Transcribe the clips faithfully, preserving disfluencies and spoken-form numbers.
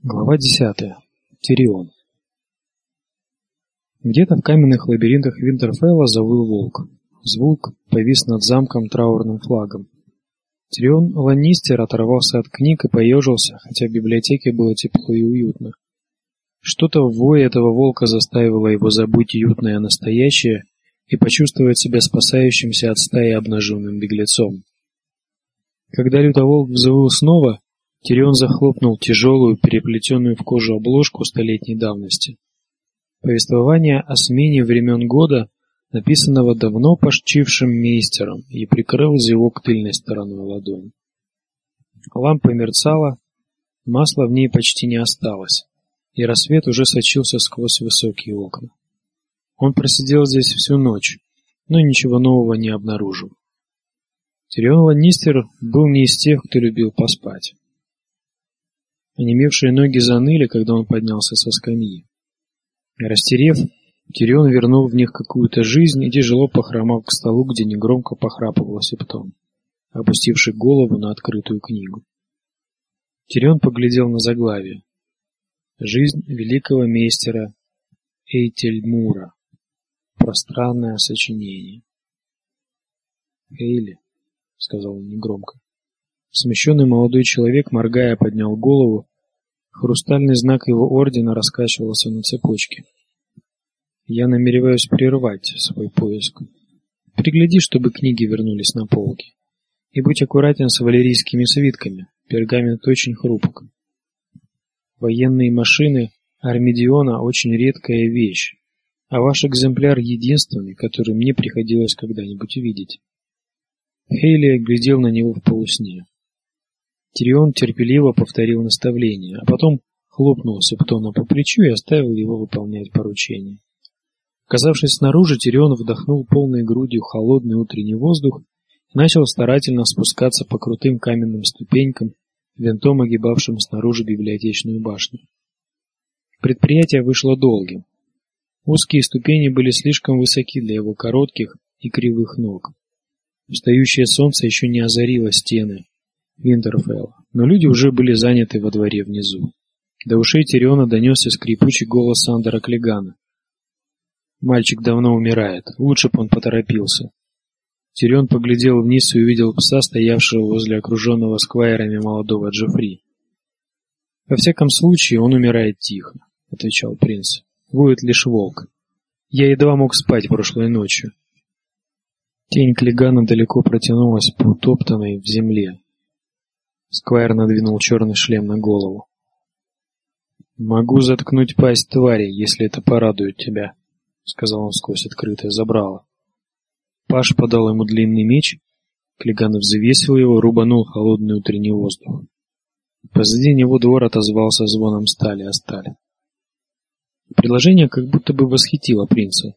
Глава десятая. Тирион. Где-то в каменных лабиринтах Винтерфелла завыл волк. Звук повис над замком траурным флагом. Тирион Ланнистер оторвался от книг и поежился, хотя в библиотеке было тепло и уютно. Что-то в вое этого волка заставило его забыть уютное настоящее и почувствовать себя спасающимся от стаи обнаженным беглецом. Когда лютоволк взвыл снова, Тирион захлопнул тяжелую, переплетенную в кожу обложку столетней давности. Повествование о смене времен года, написанного давно почившим мейстером, и прикрыл зевок тыльной стороной ладони. Лампа мерцала, масла в ней почти не осталось, и рассвет уже сочился сквозь высокие окна. Он просидел здесь всю ночь, но ничего нового не обнаружил. Тирион Ланнистер был не из тех, кто любил поспать. Онемевшие ноги заныли, когда он поднялся со скамьи. Растерев, Тирион вернул в них какую-то жизнь и тяжело похромал к столу, где негромко похрапывал Септон, опустивший голову на открытую книгу. Тирион поглядел на заглавие. «Жизнь великого мейстера Эйтельмура. Пространное сочинение». «Хейли», — сказал он негромко. Смущенный молодой человек, моргая, поднял голову. Хрустальный знак его ордена раскачивался на цепочке. «Я намереваюсь прервать свой поиск. Пригляди, чтобы книги вернулись на полки. И будь аккуратен с валерийскими свитками. Пергамент очень хрупок. Военные машины Армидиона очень редкая вещь, а ваш экземпляр единственный, который мне приходилось когда-нибудь видеть». Хейли глядел на него в полусне. Тирион терпеливо повторил наставление, а потом хлопнул Септона по плечу и оставил его выполнять поручение. Оказавшись снаружи, Тирион вдохнул полной грудью холодный утренний воздух и начал старательно спускаться по крутым каменным ступенькам, винтом огибавшим снаружи библиотечную башню. Предприятие вышло долгим. Узкие ступени были слишком высоки для его коротких и кривых ног. Встающее солнце еще не озарило стены Винтерфелла, но люди уже были заняты во дворе внизу. До ушей Тириона донесся скрипучий голос Сандера Клигана. «Мальчик давно умирает, лучше бы он поторопился». Тирион поглядел вниз и увидел пса, стоявшего возле окруженного сквайрами молодого Джеффри. «Во всяком случае, он умирает тихо», — отвечал принц. «Воет лишь волк. Я едва мог спать прошлой ночью». Тень Клигана далеко протянулась по утоптанной в земле. Сквайр надвинул черный шлем на голову. «Могу заткнуть пасть твари, если это порадует тебя», — сказал он сквозь открытое забрало. Паш подал ему длинный меч, Клиган взвесил его, рубанул холодный утренний воздух. Позади него двор отозвался звоном стали о стали. Предложение как будто бы восхитило принца.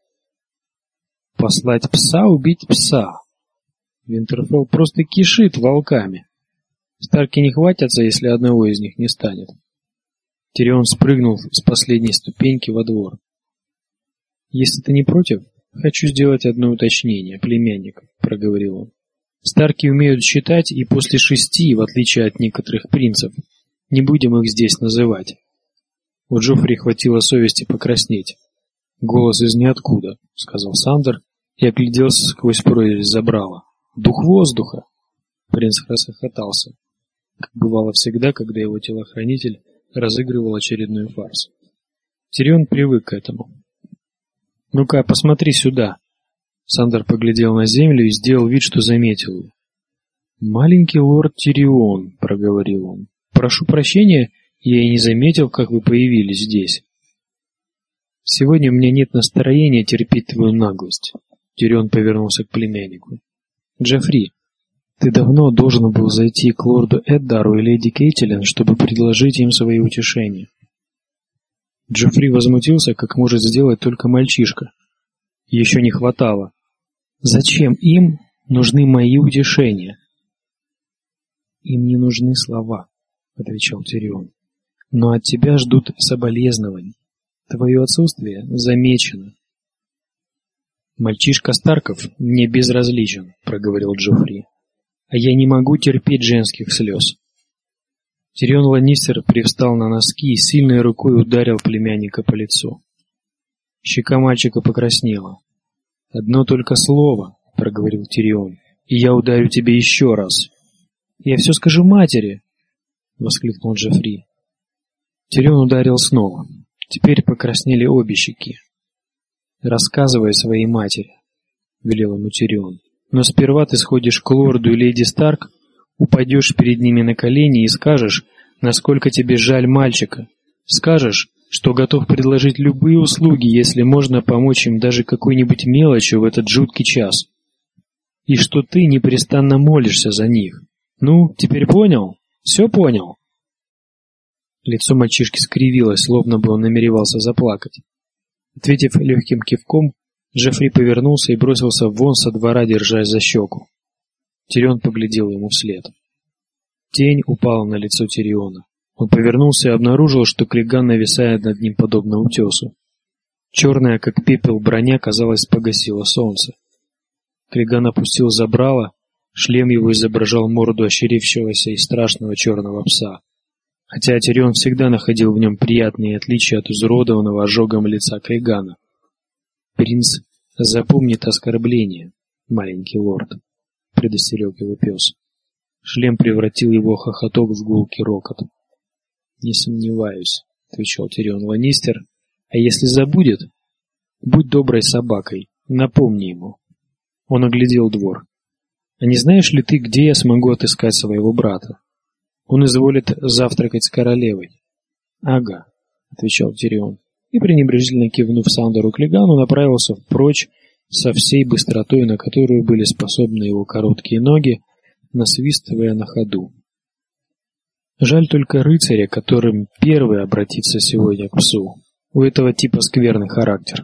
Послать пса, убить пса. Винтерфелл просто кишит волками. Старки не хватятся, если одного из них не станет. Тирион спрыгнул с последней ступеньки во двор. «Если ты не против, хочу сделать одно уточнение, племянник», — проговорил он. «Старки умеют считать и после шести, в отличие от некоторых принцев. Не будем их здесь называть». У Джоффри хватило совести покраснеть. «Голос из ниоткуда», — сказал Сандер и огляделся сквозь прорезь забрала. «Дух воздуха!» Принц расхохотался, как бывало всегда, когда его телохранитель разыгрывал очередной фарс. Тирион привык к этому. «Ну-ка, посмотри сюда!» Сандер поглядел на землю и сделал вид, что заметил ее. «Маленький лорд Тирион», — проговорил он, — «прошу прощения, я и не заметил, как вы появились здесь. Сегодня у меня нет настроения терпеть твою наглость». Тирион повернулся к племяннику. «Джеффри, ты давно должен был зайти к лорду Эддару и леди Кейтилин, чтобы предложить им свои утешения». Джеффри возмутился, как может сделать только мальчишка. Еще не хватало. «Зачем им нужны мои утешения?» «Им не нужны слова», — отвечал Тирион. «Но от тебя ждут соболезнований. Твое отсутствие замечено». «Мальчишка Старков мне безразличен», — проговорил Джеффри. «А я не могу терпеть женских слез». Тирион Ланнистер привстал на носки и сильной рукой ударил племянника по лицу. Щека мальчика покраснела. «Одно только слово», — проговорил Тирион, — «и я ударю тебя еще раз». «Я все скажу матери», — воскликнул Джеффри. Тирион ударил снова. Теперь покраснели обе щеки. «Рассказывай своей матери», — велел ему Тирион. «Но сперва ты сходишь к лорду и леди Старк, упадешь перед ними на колени и скажешь, насколько тебе жаль мальчика. Скажешь, что готов предложить любые услуги, если можно помочь им даже какой-нибудь мелочью в этот жуткий час. И что ты непрестанно молишься за них. Ну, теперь понял? Все понял?» Лицо мальчишки скривилось, словно бы он намеревался заплакать. Ответив легким кивком, Джеффри повернулся и бросился вон со двора, держась за щеку. Тирион поглядел ему вслед. Тень упала на лицо Тириона. Он повернулся и обнаружил, что Клиган нависает над ним подобно утесу. Черная, как пепел, броня, казалось, погасила солнце. Клиган опустил забрало, шлем его изображал морду ощерившегося и страшного черного пса. Хотя Тирион всегда находил в нем приятные отличия от изуродованного ожогом лица Клигана. «Принц запомнит оскорбление, маленький лорд», — предостерег его пес. Шлем превратил его хохоток в гулкий рокот. «Не сомневаюсь», — отвечал Тирион Ланнистер. «А если забудет, будь доброй собакой, напомни ему». Он оглядел двор. «А не знаешь ли ты, где я смогу отыскать своего брата? Он изволит завтракать с королевой». «Ага», — отвечал Тирион, и, пренебрежительно кивнув Сандору Клигану, направился прочь со всей быстротой, на которую были способны его короткие ноги, насвистывая на ходу. Жаль только рыцаря, которым первый обратится сегодня к псу. У этого типа скверный характер.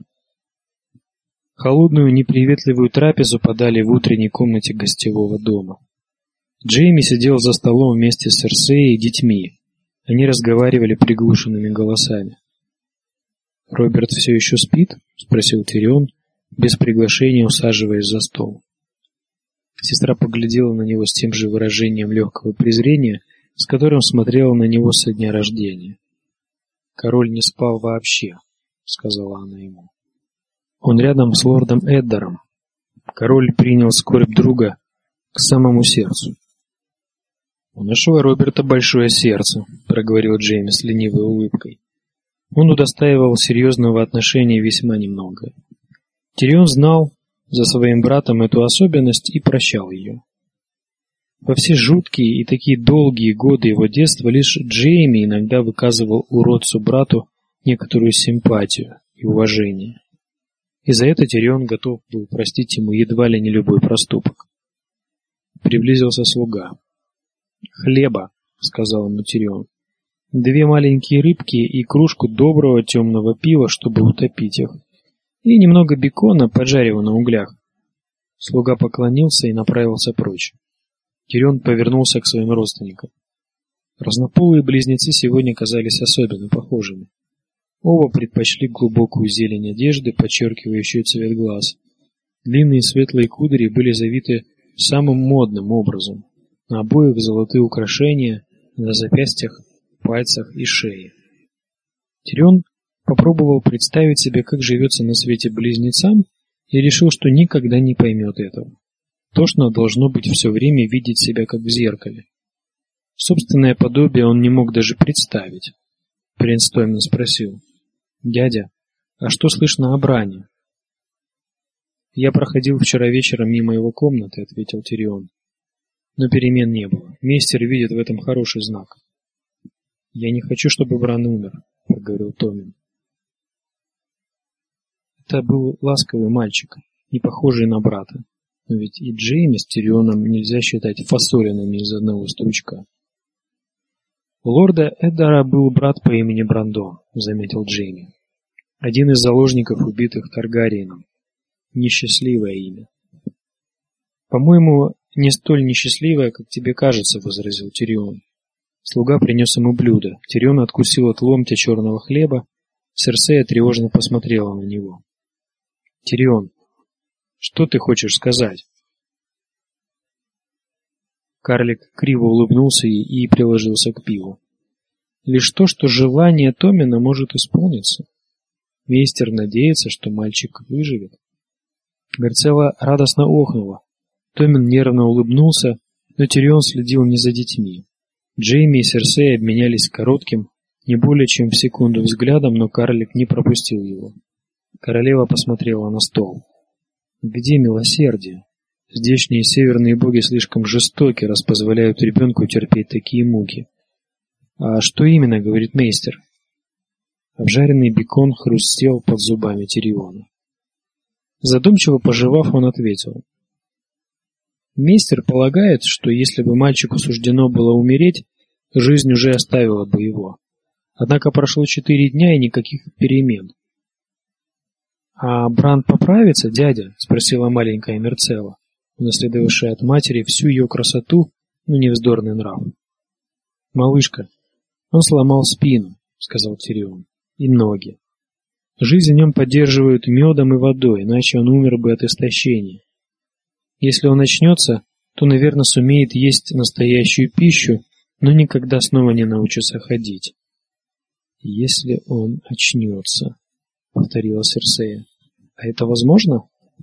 Холодную, неприветливую трапезу подали в утренней комнате гостевого дома. Джейми сидел за столом вместе с Серсеей и детьми. Они разговаривали приглушенными голосами. «Роберт все еще спит?» — спросил Тирион, без приглашения усаживаясь за стол. Сестра поглядела на него с тем же выражением легкого презрения, с которым смотрела на него со дня рождения. «Король не спал вообще», — сказала она ему. «Он рядом с лордом Эддаром. Король принял скорбь друга к самому сердцу». «У нашего Роберта большое сердце», — проговорил Джейми с ленивой улыбкой. Он удостаивал серьезного отношения весьма немного. Тирион знал за своим братом эту особенность и прощал ее. Во все жуткие и такие долгие годы его детства лишь Джейми иногда выказывал уродцу-брату некоторую симпатию и уважение. И за это Тирион готов был простить ему едва ли не любой проступок. Приблизился слуга. «Хлеба», — сказал ему Тирион. «Две маленькие рыбки и кружку доброго темного пива, чтобы утопить их, и немного бекона, поджаренного на углях». Слуга поклонился и направился прочь. Тирион повернулся к своим родственникам. Разнополые близнецы сегодня казались особенно похожими. Оба предпочли глубокую зелень одежды, подчеркивающую цвет глаз. Длинные светлые кудри были завиты самым модным образом. На обоих золотые украшения, на запястьях, пальцах и шее. Тирион попробовал представить себе, как живется на свете близнецам, и решил, что никогда не поймет этого. Тошно должно быть все время видеть себя как в зеркале. Собственное подобие он не мог даже представить. Принц Томин спросил: «Дядя, а что слышно о бране?» «Я проходил вчера вечером мимо его комнаты», — ответил Тирион. «Но перемен не было. Мейстер видит в этом хороший знак». «Я не хочу, чтобы Бран умер», — проговорил Томин. Это был ласковый мальчик, не похожий на брата. Но ведь и Джейми с Тирионом нельзя считать фасолинами из одного стручка. У лорда Эддара был брат по имени Брандон, заметил Джейми. Один из заложников, убитых Таргариеном. Несчастливое имя. По-моему, не столь несчастливое, как тебе кажется, возразил Тирион. Слуга принес ему блюдо. Тирион откусил от ломтя черного хлеба. Серсея тревожно посмотрела на него. Тирион, что ты хочешь сказать? Карлик криво улыбнулся ей и приложился к пиву. лишь то, что желание Томина может исполниться. Мейстер надеется, что мальчик выживет. Мерцелла радостно охнула. Томин нервно улыбнулся, но Тирион следил не за детьми. Джейми и Серсея обменялись коротким, не более чем в секунду взглядом, но карлик не пропустил его. Королева посмотрела на стол. Где милосердие? Здешние северные боги слишком жестоки, раз позволяют ребенку терпеть такие муки. А что именно, говорит мейстер? Обжаренный бекон хрустел под зубами Тириона. Задумчиво пожевав, он ответил: мейстер полагает, что если бы мальчику суждено было умереть, жизнь уже оставила бы его. Однако прошло четыре дня и никаких перемен. А Бран поправится, дядя? Спросила маленькая Мерцелла, унаследовавшая от матери всю ее красоту, но не вздорный нрав. Малышка, он сломал спину, сказал Тирион, и ноги. Жизнь в нем поддерживают медом и водой, иначе он умер бы от истощения. Если он очнется, то, наверное, сумеет есть настоящую пищу, но никогда снова не научится ходить. Если он очнется, повторила Серсея. А это возможно?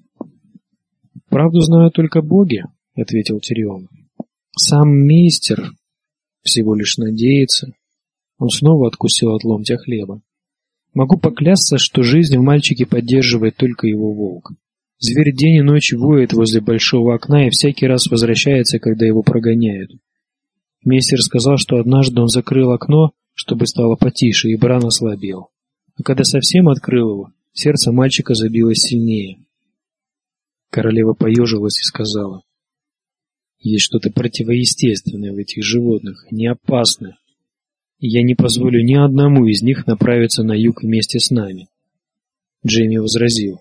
Правду знают только боги, ответил Тирион. Сам мейстер всего лишь надеется. Он снова откусил от ломтя хлеба. Могу поклясться, что жизнь в мальчике поддерживает только его волк. Зверь день и ночь воет возле большого окна и всякий раз возвращается, когда его прогоняют. Мейстер сказал, что однажды он закрыл окно, чтобы стало потише, и Бран ослабел. А когда совсем открыл его, сердце мальчика забилось сильнее. Королева поежилась и сказала: есть что-то противоестественное в этих животных, не опасное. И я не позволю ни одному из них направиться на юг вместе с нами. Джейми возразил: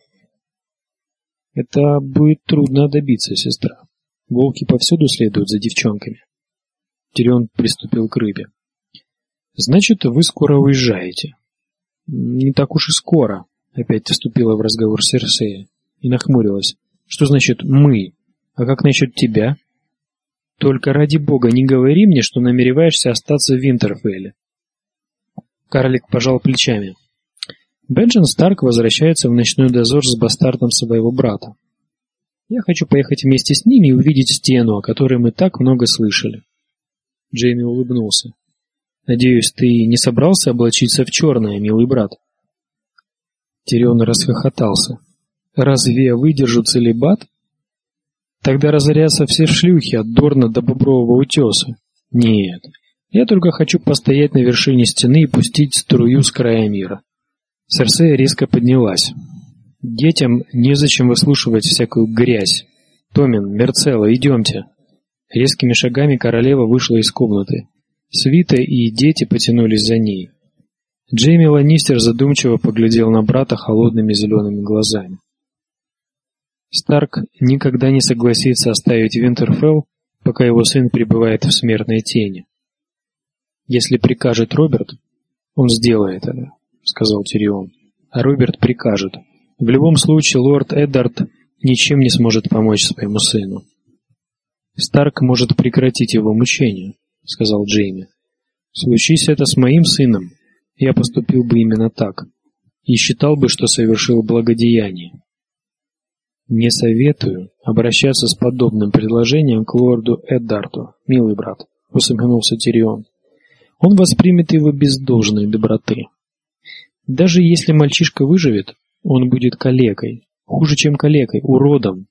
это будет трудно добиться, сестра. Волки повсюду следуют за девчонками. Тирион приступил к рыбе. Значит, вы скоро уезжаете. Не так уж и скоро, опять вступила в разговор Серсея и нахмурилась. Что значит мы? А как насчет тебя? Только ради бога не говори мне, что намереваешься остаться в Винтерфелле. Карлик пожал плечами. Бенджен Старк возвращается в ночной дозор с бастардом своего брата. Я хочу поехать вместе с ними и увидеть стену, о которой мы так много слышали. Джейми улыбнулся. Надеюсь, ты не собрался облачиться в черное, милый брат? Тирион расхохотался. Разве я выдержу целибат? Тогда разорятся все шлюхи от Дорна до Бобрового утеса. Нет, я только хочу постоять на вершине стены и пустить струю с края мира. Серсея резко поднялась. Детям незачем выслушивать всякую грязь. Томин, Мерцелла, идемте. Резкими шагами королева вышла из комнаты. Свита и дети потянулись за ней. Джейми Ланнистер задумчиво поглядел на брата холодными зелеными глазами. Старк никогда не согласится оставить Винтерфелл, пока его сын пребывает в смертной тени. Если прикажет Роберт, он сделает это, сказал Тирион. А Роберт прикажет. В любом случае лорд Эддард ничем не сможет помочь своему сыну. Старк может прекратить его мучения, сказал Джейми. Случись это с моим сыном, я поступил бы именно так и считал бы, что совершил благодеяние. Не советую обращаться с подобным предложением к лорду Эддарду, милый брат, усмехнулся Тирион. Он воспримет его без должной доброты. Даже если мальчишка выживет, он будет калекой, хуже, чем калекой, уродом.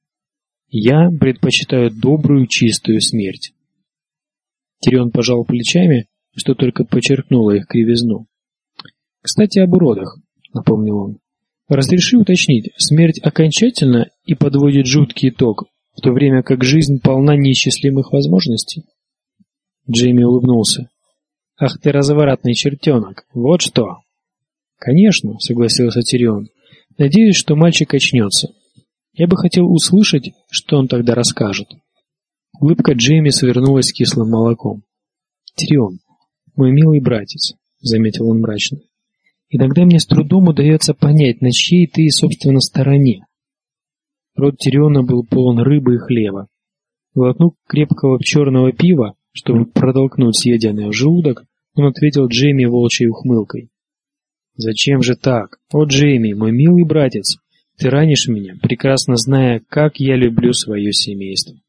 Я предпочитаю добрую, чистую смерть. Тирион пожал плечами, что только подчеркнуло их кривизну. Кстати, об уродах, напомнил он. Разреши уточнить, смерть окончательно и подводит жуткий итог, в то время как жизнь полна неисчислимых возможностей. Джейми улыбнулся. Ах ты развратный чертенок, вот что. Конечно, согласился Тирион. Надеюсь, что мальчик очнется. Я бы хотел услышать, что он тогда расскажет. Улыбка Джейми свернулась кислым молоком. Тирион, мой милый братец, заметил он мрачно. Иногда мне с трудом удается понять, на чьей ты, собственно, стороне. Рот Тириона был полон рыбы и хлеба. Глотнув крепкого черного пива, чтобы протолкнуть съеденное в желудок, Он ответил Джейми волчьей ухмылкой. «Зачем же так? О, Джейми, мой милый братец, ты ранишь меня, прекрасно зная, как я люблю свое семейство».